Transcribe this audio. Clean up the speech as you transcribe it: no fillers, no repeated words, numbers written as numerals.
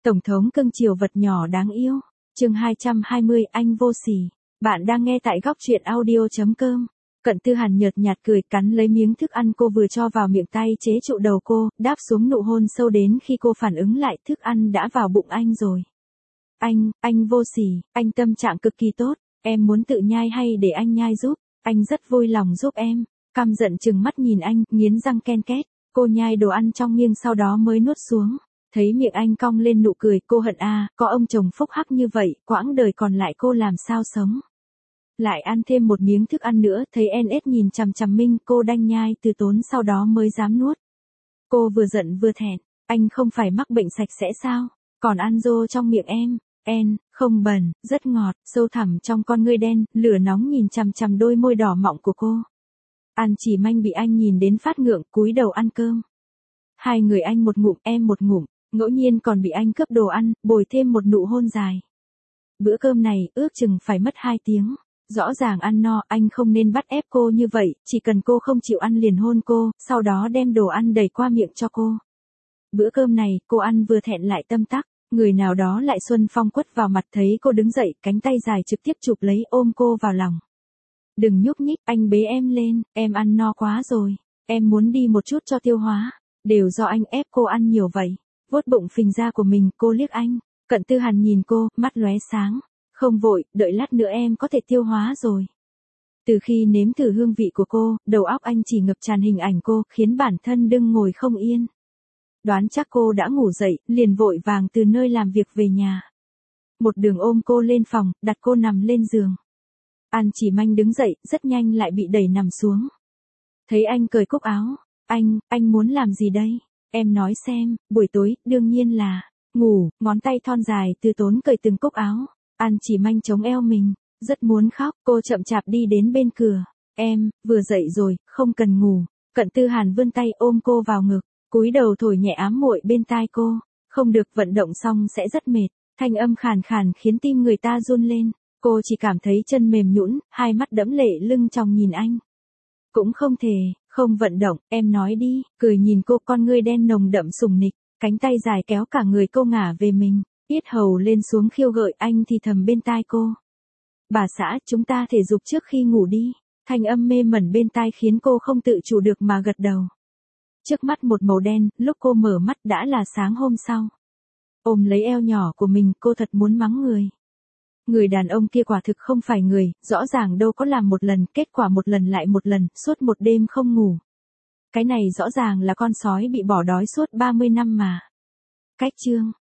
Tổng thống cưng chiều vật nhỏ đáng yêu. Chương 220 anh vô sỉ. Bạn đang nghe tại góc truyện audio.com. Cận Tư Hàn nhợt nhạt cười cắn lấy miếng thức ăn cô vừa cho vào miệng, tay chế trụ đầu cô, đáp xuống nụ hôn sâu đến khi cô phản ứng lại thức ăn đã vào bụng anh rồi. Anh vô sỉ, anh tâm trạng cực kỳ tốt, em muốn tự nhai hay để anh nhai giúp, anh rất vui lòng giúp em. Căm giận trừng mắt nhìn anh, nghiến răng ken két, cô nhai đồ ăn trong miệng sau đó mới nuốt xuống. Thấy miệng anh cong lên nụ cười, cô hận có ông chồng phúc hắc như vậy, quãng đời còn lại cô làm sao sống. Lại ăn thêm một miếng thức ăn nữa, thấy NS nhìn chằm chằm Minh, cô đanh nhai từ tốn sau đó mới dám nuốt. Cô vừa giận vừa thẹn, anh không phải mắc bệnh sạch sẽ sao, còn ăn rô trong miệng em. Không bẩn, rất ngọt, sâu thẳm trong con ngươi đen, lửa nóng nhìn chằm chằm đôi môi đỏ mọng của cô. An Chỉ Manh bị anh nhìn đến phát ngượng, cúi đầu ăn cơm. Hai người anh một ngụm, em một ngụm, ngẫu nhiên còn bị anh cướp đồ ăn, bồi thêm một nụ hôn dài. Bữa cơm này ước chừng phải mất 2 tiếng. Rõ ràng ăn no, anh không nên bắt ép cô như vậy, chỉ cần cô không chịu ăn liền hôn cô, sau đó đem đồ ăn đầy qua miệng cho cô. Bữa cơm này, cô ăn vừa thẹn lại tâm tắc, người nào đó lại xuân phong quất vào mặt, thấy cô đứng dậy, cánh tay dài trực tiếp chụp lấy ôm cô vào lòng. Đừng nhúc nhích, anh bế em lên, em ăn no quá rồi, em muốn đi một chút cho tiêu hóa, đều do anh ép cô ăn nhiều vậy. Vuốt bụng phình ra của mình, cô liếc anh, Cận Tư Hàn nhìn cô, mắt lóe sáng. Không vội, đợi lát nữa em có thể tiêu hóa rồi. Từ khi nếm thử hương vị của cô, đầu óc anh chỉ ngập tràn hình ảnh cô, khiến bản thân đương ngồi không yên. Đoán chắc cô đã ngủ dậy, liền vội vàng từ nơi làm việc về nhà. Một đường ôm cô lên phòng, đặt cô nằm lên giường. An Chỉ Manh đứng dậy, rất nhanh lại bị đẩy nằm xuống. Thấy anh cởi cúc áo, anh muốn làm gì đây? Em nói xem, buổi tối, đương nhiên là ngủ, ngón tay thon dài từ tốn cởi từng cúc áo. An Chỉ Manh chống eo mình, rất muốn khóc, cô chậm chạp đi đến bên cửa. Em, vừa dậy rồi, không cần ngủ. Cận Tư Hàn vươn tay ôm cô vào ngực, cúi đầu thổi nhẹ ám muội bên tai cô. Không được, vận động xong sẽ rất mệt. Thanh âm khàn khàn khiến tim người ta run lên. Cô chỉ cảm thấy chân mềm nhũn, hai mắt đẫm lệ lưng tròng nhìn anh. Cũng không thể, không vận động, em nói đi, cười nhìn cô, con ngươi đen nồng đậm sùng nịch, cánh tay dài kéo cả người cô ngả về mình. Yết hầu lên xuống khiêu gợi, anh thì thầm bên tai cô. Bà xã, chúng ta thể dục trước khi ngủ đi. Thanh âm mê mẩn bên tai khiến cô không tự chủ được mà gật đầu. Trước mắt một màu đen, lúc cô mở mắt đã là sáng hôm sau. Ôm lấy eo nhỏ của mình, cô thật muốn mắng người. Người đàn ông kia quả thực không phải người, rõ ràng đâu có làm một lần, kết quả một lần lại một lần, suốt một đêm không ngủ. Cái này rõ ràng là con sói bị bỏ đói suốt 30 năm mà. Cách chương